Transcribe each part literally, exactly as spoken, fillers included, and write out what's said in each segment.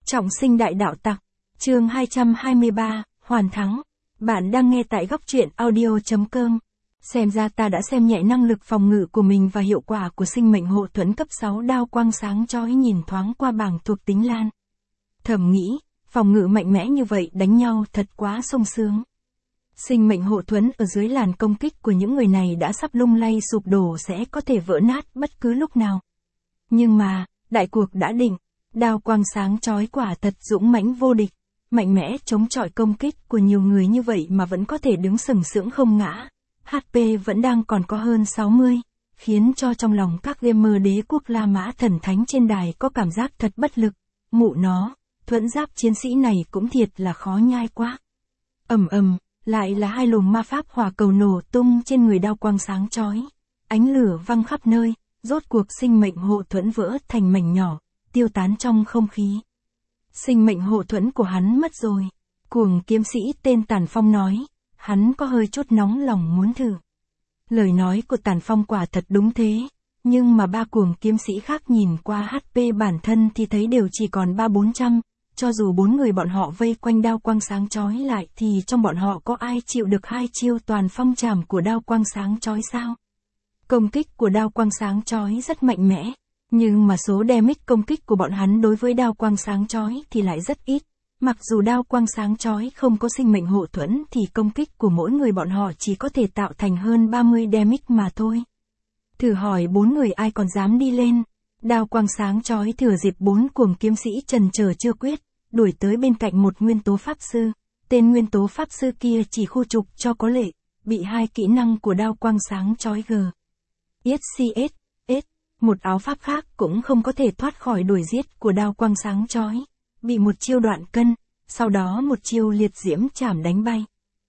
Trọng sinh đại đạo tặc. Chương hai trăm hai mươi ba, hoàn thắng. Bạn đang nghe tại góc truyện audio.com. Xem ra ta đã xem nhẹ năng lực phòng ngự của mình và hiệu quả của sinh mệnh hộ thuẫn cấp sáu đao quang sáng chói nhìn thoáng qua bảng thuộc tính lan. Thầm nghĩ, phòng ngự mạnh mẽ như vậy đánh nhau thật quá sung sướng. Sinh mệnh hộ thuẫn ở dưới làn công kích của những người này đã sắp lung lay sụp đổ sẽ có thể vỡ nát bất cứ lúc nào. Nhưng mà, đại cuộc đã định, đao quang sáng chói quả thật dũng mãnh vô địch, mạnh mẽ chống chọi công kích của nhiều người như vậy mà vẫn có thể đứng sừng sững không ngã. hát pê vẫn đang còn có hơn sáu mươi, khiến cho trong lòng các gamer đế quốc La Mã thần thánh trên đài có cảm giác thật bất lực. Mụ nó, thuẫn giáp chiến sĩ này cũng thiệt là khó nhai quá. Ầm ầm, lại là hai luồng ma pháp hỏa cầu nổ tung trên người đao quang sáng chói. Ánh lửa văng khắp nơi, rốt cuộc sinh mệnh hộ thuẫn vỡ thành mảnh nhỏ, tiêu tán trong không khí. Sinh mệnh hộ thuẫn của hắn mất rồi. Cuồng kiếm sĩ tên Tản Phong nói, hắn có hơi chút nóng lòng muốn thử. Lời nói của Tản Phong quả thật đúng thế, nhưng mà ba cuồng kiếm sĩ khác nhìn qua hát pê bản thân thì thấy đều chỉ còn ba bốn trăm, cho dù bốn người bọn họ vây quanh đao quang sáng chói lại thì trong bọn họ có ai chịu được hai chiêu toàn phong trảm của đao quang sáng chói sao? Công kích của đao quang sáng chói rất mạnh mẽ, nhưng mà số damage công kích của bọn hắn đối với đao quang sáng chói thì lại rất ít. Mặc dù đao quang sáng chói không có sinh mệnh hộ thuẫn thì công kích của mỗi người bọn họ chỉ có thể tạo thành hơn ba mươi damage mà thôi. Thử hỏi bốn người ai còn dám đi lên. Đao quang sáng chói thừa dịp bốn cuồng kiếm sĩ trần chờ chưa quyết, đuổi tới bên cạnh một nguyên tố pháp sư. Tên nguyên tố pháp sư kia chỉ khu trục cho có lệ, bị hai kỹ năng của đao quang sáng chói g. ét xê ét, S, một áo pháp khác cũng không có thể thoát khỏi đuổi giết của đao quang sáng chói. Bị một chiêu đoạn cân, sau đó một chiêu liệt diễm chảm đánh bay.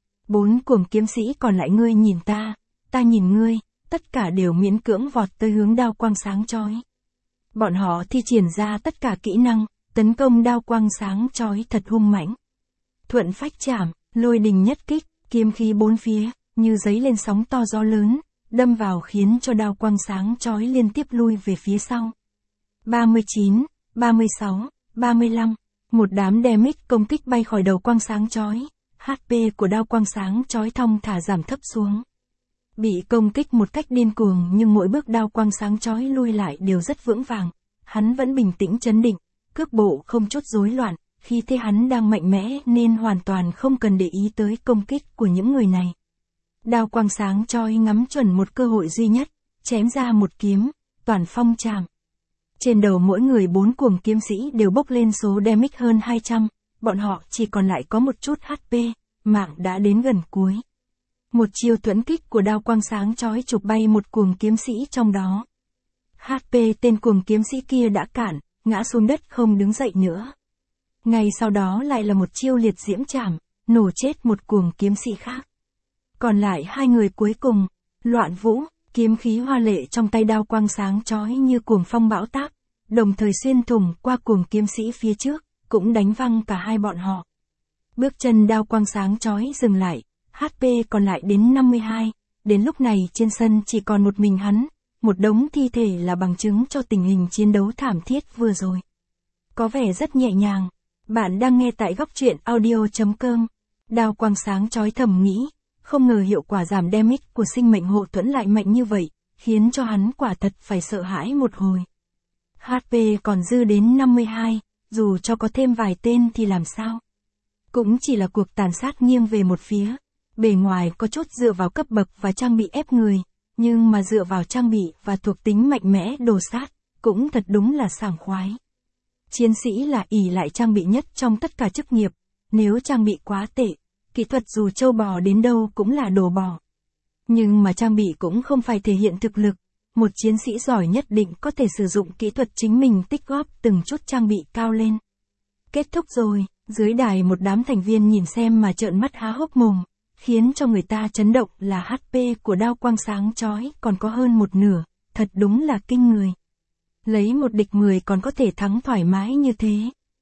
Bốn cuồng kiếm sĩ còn lại ngươi nhìn ta, ta nhìn ngươi, tất cả đều miễn cưỡng vọt tới hướng đao quang sáng chói. Bọn họ thi triển ra tất cả kỹ năng, tấn công đao quang sáng chói thật hung mãnh. Thuận phách chảm, lôi đình nhất kích, kiếm khí bốn phía, như giấy lên sóng to gió lớn, đâm vào khiến cho đao quang sáng chói liên tiếp lui về phía sau. ba mươi chín, ba mươi sáu, ba mươi lăm, một đám damage công kích bay khỏi đầu quang sáng chói, hát pê của đao quang sáng chói thong thả giảm thấp xuống. Bị công kích một cách điên cuồng nhưng mỗi bước đao quang sáng chói lui lại đều rất vững vàng, hắn vẫn bình tĩnh trấn định, cước bộ không chút rối loạn, khi thế hắn đang mạnh mẽ nên hoàn toàn không cần để ý tới công kích của những người này. Đao quang sáng chói ngắm chuẩn một cơ hội duy nhất, chém ra một kiếm, toàn phong trảm. Trên đầu mỗi người bốn cuồng kiếm sĩ đều bốc lên số damage hơn hai trăm, bọn họ chỉ còn lại có một chút hát pê, mạng đã đến gần cuối. Một chiêu thuẫn kích của đao quang sáng chói chụp bay một cuồng kiếm sĩ trong đó. hát pê tên cuồng kiếm sĩ kia đã cạn, ngã xuống đất không đứng dậy nữa. Ngay sau đó lại là một chiêu liệt diễm chảm, nổ chết một cuồng kiếm sĩ khác. Còn lại hai người cuối cùng, Loạn Vũ, kiếm khí hoa lệ trong tay đao quang sáng chói như cuồng phong bão táp, đồng thời xuyên thủng qua cuồng kiếm sĩ phía trước, cũng đánh văng cả hai bọn họ. Bước chân đao quang sáng chói dừng lại, hát pê còn lại đến năm mươi hai, đến lúc này trên sân chỉ còn một mình hắn, một đống thi thể là bằng chứng cho tình hình chiến đấu thảm thiết vừa rồi. Có vẻ rất nhẹ nhàng. Bạn đang nghe tại góc truyện audio.com. Đao quang sáng chói thầm nghĩ, không ngờ hiệu quả giảm damage của sinh mệnh hộ thuẫn lại mạnh như vậy, khiến cho hắn quả thật phải sợ hãi một hồi. hát pê còn dư đến năm mươi hai, dù cho có thêm vài tên thì làm sao? Cũng chỉ là cuộc tàn sát nghiêng về một phía, bề ngoài có chút dựa vào cấp bậc và trang bị ép người, nhưng mà dựa vào trang bị và thuộc tính mạnh mẽ đồ sát, cũng thật đúng là sảng khoái. Chiến sĩ là ỷ lại trang bị nhất trong tất cả chức nghiệp, nếu trang bị quá tệ, kỹ thuật dù trâu bò đến đâu cũng là đồ bò. Nhưng mà trang bị cũng không phải thể hiện thực lực, một chiến sĩ giỏi nhất định có thể sử dụng kỹ thuật chính mình tích góp từng chút trang bị cao lên. Kết thúc rồi, dưới đài một đám thành viên nhìn xem mà trợn mắt há hốc mồm, khiến cho người ta chấn động là hát pê của đao quang sáng chói còn có hơn một nửa, thật đúng là kinh người. Lấy một địch mười còn có thể thắng thoải mái như thế.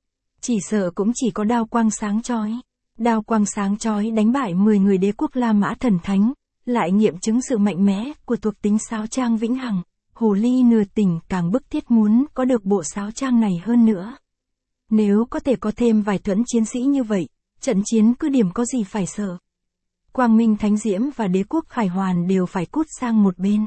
Chỉ sợ cũng chỉ có đao quang sáng chói. Đao quang sáng chói đánh bại mười người đế quốc La Mã thần thánh, lại nghiệm chứng sự mạnh mẽ của thuộc tính sáo trang vĩnh hằng. Hồ ly nửa tỉnh càng bức thiết muốn có được bộ sáo trang này hơn nữa. Nếu có thể có thêm vài thuẫn chiến sĩ như vậy, trận chiến cứ điểm có gì phải sợ. Quang Minh Thánh Diễm và Đế quốc Khải Hoàn đều phải cút sang một bên.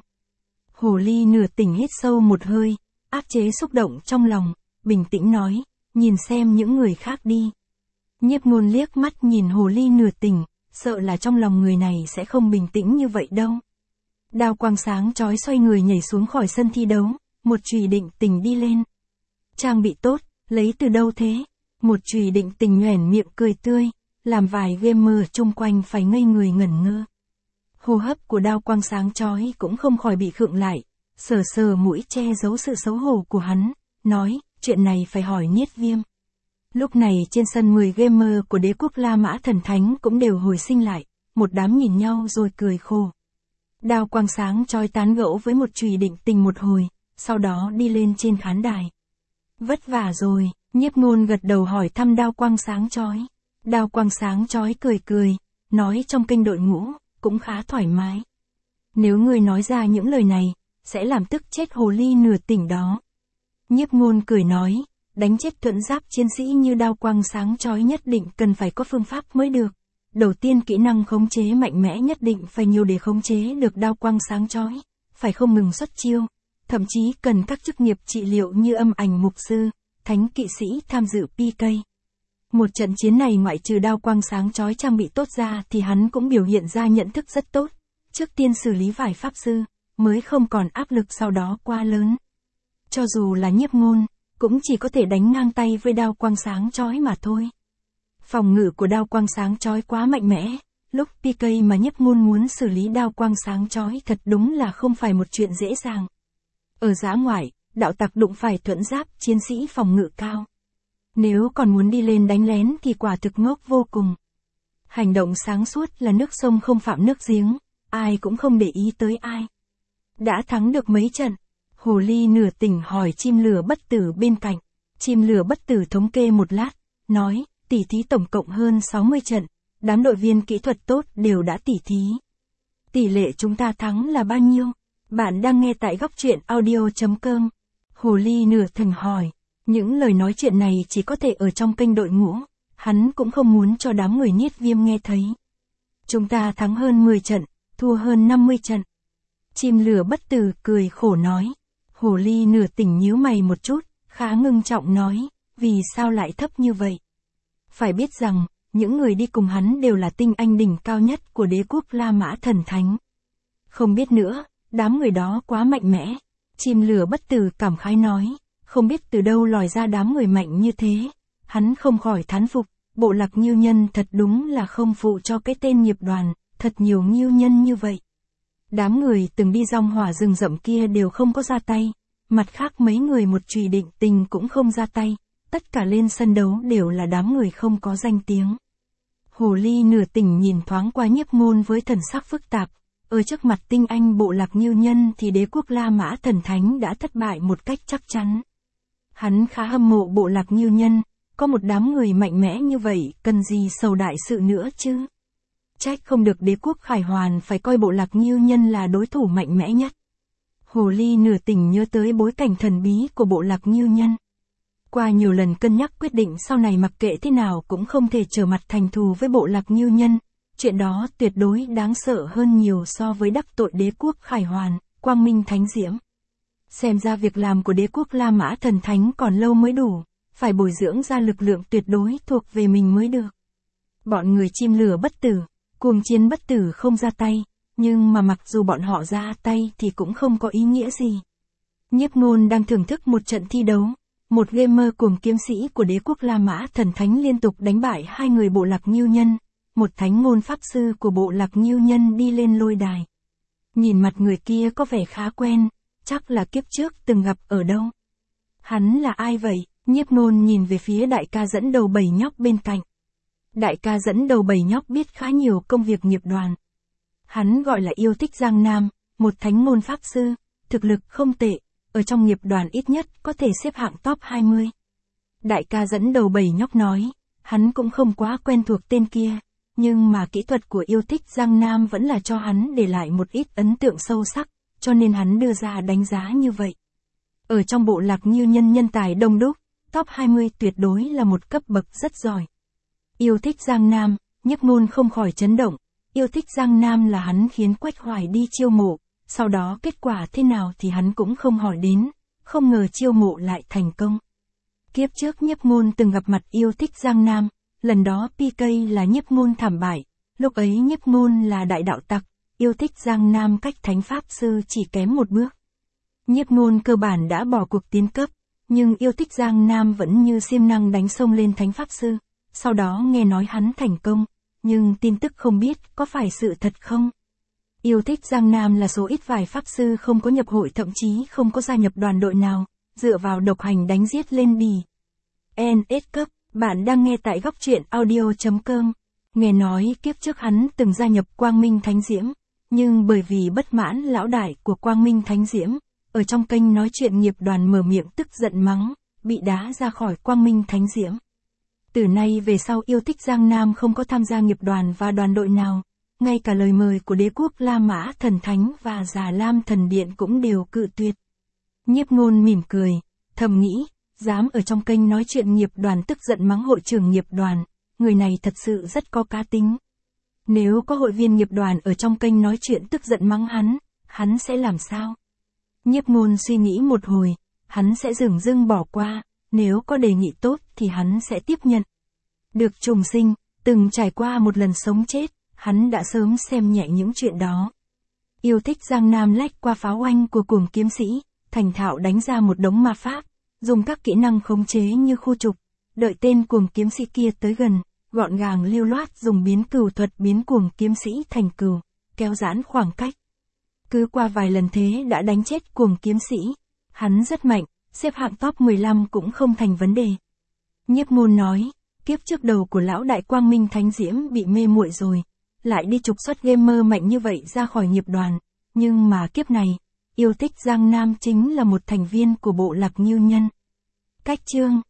Hồ ly nửa tỉnh hít sâu một hơi, áp chế xúc động trong lòng, bình tĩnh nói, nhìn xem những người khác đi. Nhiếp Ngôn liếc mắt nhìn hồ ly nửa tỉnh, sợ là trong lòng người này sẽ không bình tĩnh như vậy đâu. Đao quang sáng chói xoay người nhảy xuống khỏi sân thi đấu, một chùy định tình đi lên. Trang bị tốt, lấy từ đâu thế? Một chùy định tình nhoẻn miệng cười tươi, làm vài gamer chung quanh phải ngây người ngẩn ngơ. Hô hấp của đao quang sáng chói cũng không khỏi bị khựng lại, sờ sờ mũi che giấu sự xấu hổ của hắn, nói, chuyện này phải hỏi Niết Viêm. Lúc này trên sân mười gamer của đế quốc La Mã Thần Thánh cũng đều hồi sinh lại, một đám nhìn nhau rồi cười khổ. Đao quang sáng chói tán gẫu với một chùy định tình một hồi, sau đó đi lên trên khán đài. Vất vả rồi, Nhiếp Ngôn gật đầu hỏi thăm đao quang sáng chói. Đao quang sáng chói cười cười, nói trong kênh đội ngũ, cũng khá thoải mái. Nếu ngươi nói ra những lời này, sẽ làm tức chết hồ ly nửa tỉnh đó. Nhiếp Ngôn cười nói, đánh chết thuẫn giáp chiến sĩ như đao quang sáng chói nhất định cần phải có phương pháp mới được. Đầu tiên kỹ năng khống chế mạnh mẽ nhất định phải nhiều để khống chế được đao quang sáng chói, phải không ngừng xuất chiêu, thậm chí cần các chức nghiệp trị liệu như âm ảnh mục sư, thánh kỵ sĩ tham dự pê ca. Một trận chiến này ngoại trừ đao quang sáng chói trang bị tốt ra thì hắn cũng biểu hiện ra nhận thức rất tốt, trước tiên xử lý vài pháp sư, mới không còn áp lực sau đó quá lớn. Cho dù là Nhiếp Ngôn, cũng chỉ có thể đánh ngang tay với đao quang sáng chói mà thôi. Phòng ngự của đao quang sáng chói quá mạnh mẽ, lúc pê ca mà Nhiếp Ngôn muốn xử lý đao quang sáng chói thật đúng là không phải một chuyện dễ dàng. Ở dã ngoại, đạo tặc đụng phải thuẫn giáp chiến sĩ phòng ngự cao. Nếu còn muốn đi lên đánh lén thì quả thực ngốc vô cùng. Hành động sáng suốt là nước sông không phạm nước giếng, ai cũng không để ý tới ai. Đã thắng được mấy trận, hồ ly nửa tỉnh hỏi chim lửa bất tử bên cạnh. Chim lửa bất tử thống kê một lát, nói, tỉ thí tổng cộng hơn sáu mươi trận, đám đội viên kỹ thuật tốt đều đã tỉ thí. Tỷ lệ chúng ta thắng là bao nhiêu? Bạn đang nghe tại góc truyện audio chấm com. Hồ ly nửa thần hỏi. Những lời nói chuyện này chỉ có thể ở trong kênh đội ngũ, hắn cũng không muốn cho đám người Niết Viêm nghe thấy. Chúng ta thắng hơn mười trận, thua hơn năm mươi trận. Chim lửa bất tử cười khổ nói. Hồ ly nửa tỉnh nhíu mày một chút, khá ngưng trọng nói, vì sao lại thấp như vậy? Phải biết rằng, những người đi cùng hắn đều là tinh anh đỉnh cao nhất của đế quốc La Mã Thần Thánh. Không biết nữa, đám người đó quá mạnh mẽ. Chim lửa bất tử cảm khái nói. Không biết từ đâu lòi ra đám người mạnh như thế. Hắn không khỏi thán phục, bộ lạc Ngưu Nhân thật đúng là không phụ cho cái tên nghiệp đoàn, thật nhiều Ngưu Nhân như vậy. Đám người từng đi rong hỏa rừng rậm kia đều không có ra tay, mặt khác mấy người một chùy định tình cũng không ra tay, tất cả lên sân đấu đều là đám người không có danh tiếng. Hồ ly nửa tỉnh nhìn thoáng qua Nhiếp Ngôn với thần sắc phức tạp, ở trước mặt tinh anh bộ lạc Ngưu Nhân thì đế quốc La Mã Thần Thánh đã thất bại một cách chắc chắn. Hắn khá hâm mộ bộ lạc Ngưu Nhân, có một đám người mạnh mẽ như vậy, cần gì sầu đại sự nữa chứ? Trách không được đế quốc Khải Hoàn phải coi bộ lạc Ngưu Nhân là đối thủ mạnh mẽ nhất. Hồ ly nửa tỉnh nhớ tới bối cảnh thần bí của bộ lạc Ngưu Nhân. Qua nhiều lần cân nhắc quyết định sau này mặc kệ thế nào cũng không thể trở mặt thành thù với bộ lạc Ngưu Nhân, chuyện đó tuyệt đối đáng sợ hơn nhiều so với đắc tội đế quốc Khải Hoàn, Quang Minh Thánh Diễm. Xem ra việc làm của đế quốc La Mã Thần Thánh còn lâu mới đủ, phải bồi dưỡng ra lực lượng tuyệt đối thuộc về mình mới được. Bọn người chim lửa bất tử, cuồng chiến bất tử không ra tay, nhưng mà mặc dù bọn họ ra tay thì cũng không có ý nghĩa gì. Nhiếp Ngôn đang thưởng thức một trận thi đấu, một gamer cuồng kiếm sĩ của đế quốc La Mã Thần Thánh liên tục đánh bại hai người bộ lạc Ngưu Nhân, một thánh ngôn pháp sư của bộ lạc Ngưu Nhân đi lên lôi đài. Nhìn mặt người kia có vẻ khá quen, chắc là kiếp trước từng gặp ở đâu. Hắn là ai vậy? Nhiếp Ngôn nhìn về phía đại ca dẫn đầu bầy nhóc bên cạnh. Đại ca dẫn đầu bầy nhóc biết khá nhiều công việc nghiệp đoàn. Hắn gọi là Yêu Thích Giang Nam, một thánh ngôn pháp sư, thực lực không tệ, ở trong nghiệp đoàn ít nhất có thể xếp hạng top hai mươi. Đại ca dẫn đầu bầy nhóc nói, hắn cũng không quá quen thuộc tên kia, nhưng mà kỹ thuật của Yêu Thích Giang Nam vẫn là cho hắn để lại một ít ấn tượng sâu sắc, cho nên hắn đưa ra đánh giá như vậy. Ở trong bộ lạc Ngưu Nhân nhân tài đông đúc, top hai mươi tuyệt đối là một cấp bậc rất giỏi. Yêu thích Giang Nam, Nhiếp Ngôn không khỏi chấn động. Yêu thích Giang Nam là hắn khiến Quách Hoài đi chiêu mộ, sau đó kết quả thế nào thì hắn cũng không hỏi đến, không ngờ chiêu mộ lại thành công. Kiếp trước Nhiếp Ngôn từng gặp mặt yêu thích Giang Nam, lần đó pê ca là Nhiếp Ngôn thảm bại, lúc ấy Nhiếp Ngôn là đại đạo tặc, yêu thích Giang Nam cách Thánh Pháp Sư chỉ kém một bước. Nhiếp Ngôn cơ bản đã bỏ cuộc tiến cấp, nhưng yêu thích Giang Nam vẫn như siêng năng đánh sông lên Thánh Pháp Sư, sau đó nghe nói hắn thành công, nhưng tin tức không biết có phải sự thật không. Yêu thích Giang Nam là số ít vài Pháp Sư không có nhập hội, thậm chí không có gia nhập đoàn đội nào, dựa vào độc hành đánh giết lên bì. en ét cấp, bạn đang nghe tại góc truyện audio chấm com. Nghe nói kiếp trước hắn từng gia nhập Quang Minh Thánh Diễm, nhưng bởi vì bất mãn lão đại của Quang Minh Thánh Diễm, ở trong kênh nói chuyện nghiệp đoàn mở miệng tức giận mắng, bị đá ra khỏi Quang Minh Thánh Diễm. Từ nay về sau yêu thích Giang Nam không có tham gia nghiệp đoàn và đoàn đội nào, ngay cả lời mời của đế quốc La Mã Thần Thánh và Già Lam Thần Điện cũng đều cự tuyệt. Nhiếp Ngôn mỉm cười, thầm nghĩ, dám ở trong kênh nói chuyện nghiệp đoàn tức giận mắng hội trưởng nghiệp đoàn, người này thật sự rất có cá tính. Nếu có hội viên nghiệp đoàn ở trong kênh nói chuyện tức giận mắng hắn, hắn sẽ làm sao? Nhiếp Ngôn suy nghĩ một hồi, hắn sẽ dửng dưng bỏ qua, nếu có đề nghị tốt thì hắn sẽ tiếp nhận. Được trùng sinh, từng trải qua một lần sống chết, hắn đã sớm xem nhẹ những chuyện đó. Yêu thích Giang Nam lách qua pháo oanh của cuồng kiếm sĩ, thành thạo đánh ra một đống ma pháp, dùng các kỹ năng khống chế như khu trục, đợi tên cuồng kiếm sĩ kia tới gần, gọn gàng lưu loát dùng biến cửu thuật biến cuồng kiếm sĩ thành cửu, kéo giãn khoảng cách. Cứ qua vài lần thế đã đánh chết cuồng kiếm sĩ, hắn rất mạnh, xếp hạng top mười lăm cũng không thành vấn đề. Nhiếp Ngôn nói, kiếp trước đầu của lão đại Quang Minh Thánh Diễm bị mê muội rồi, lại đi trục xuất gamer mạnh như vậy ra khỏi nghiệp đoàn, nhưng mà kiếp này, yêu thích Giang Nam chính là một thành viên của bộ lạc Như Nhân. Cách chương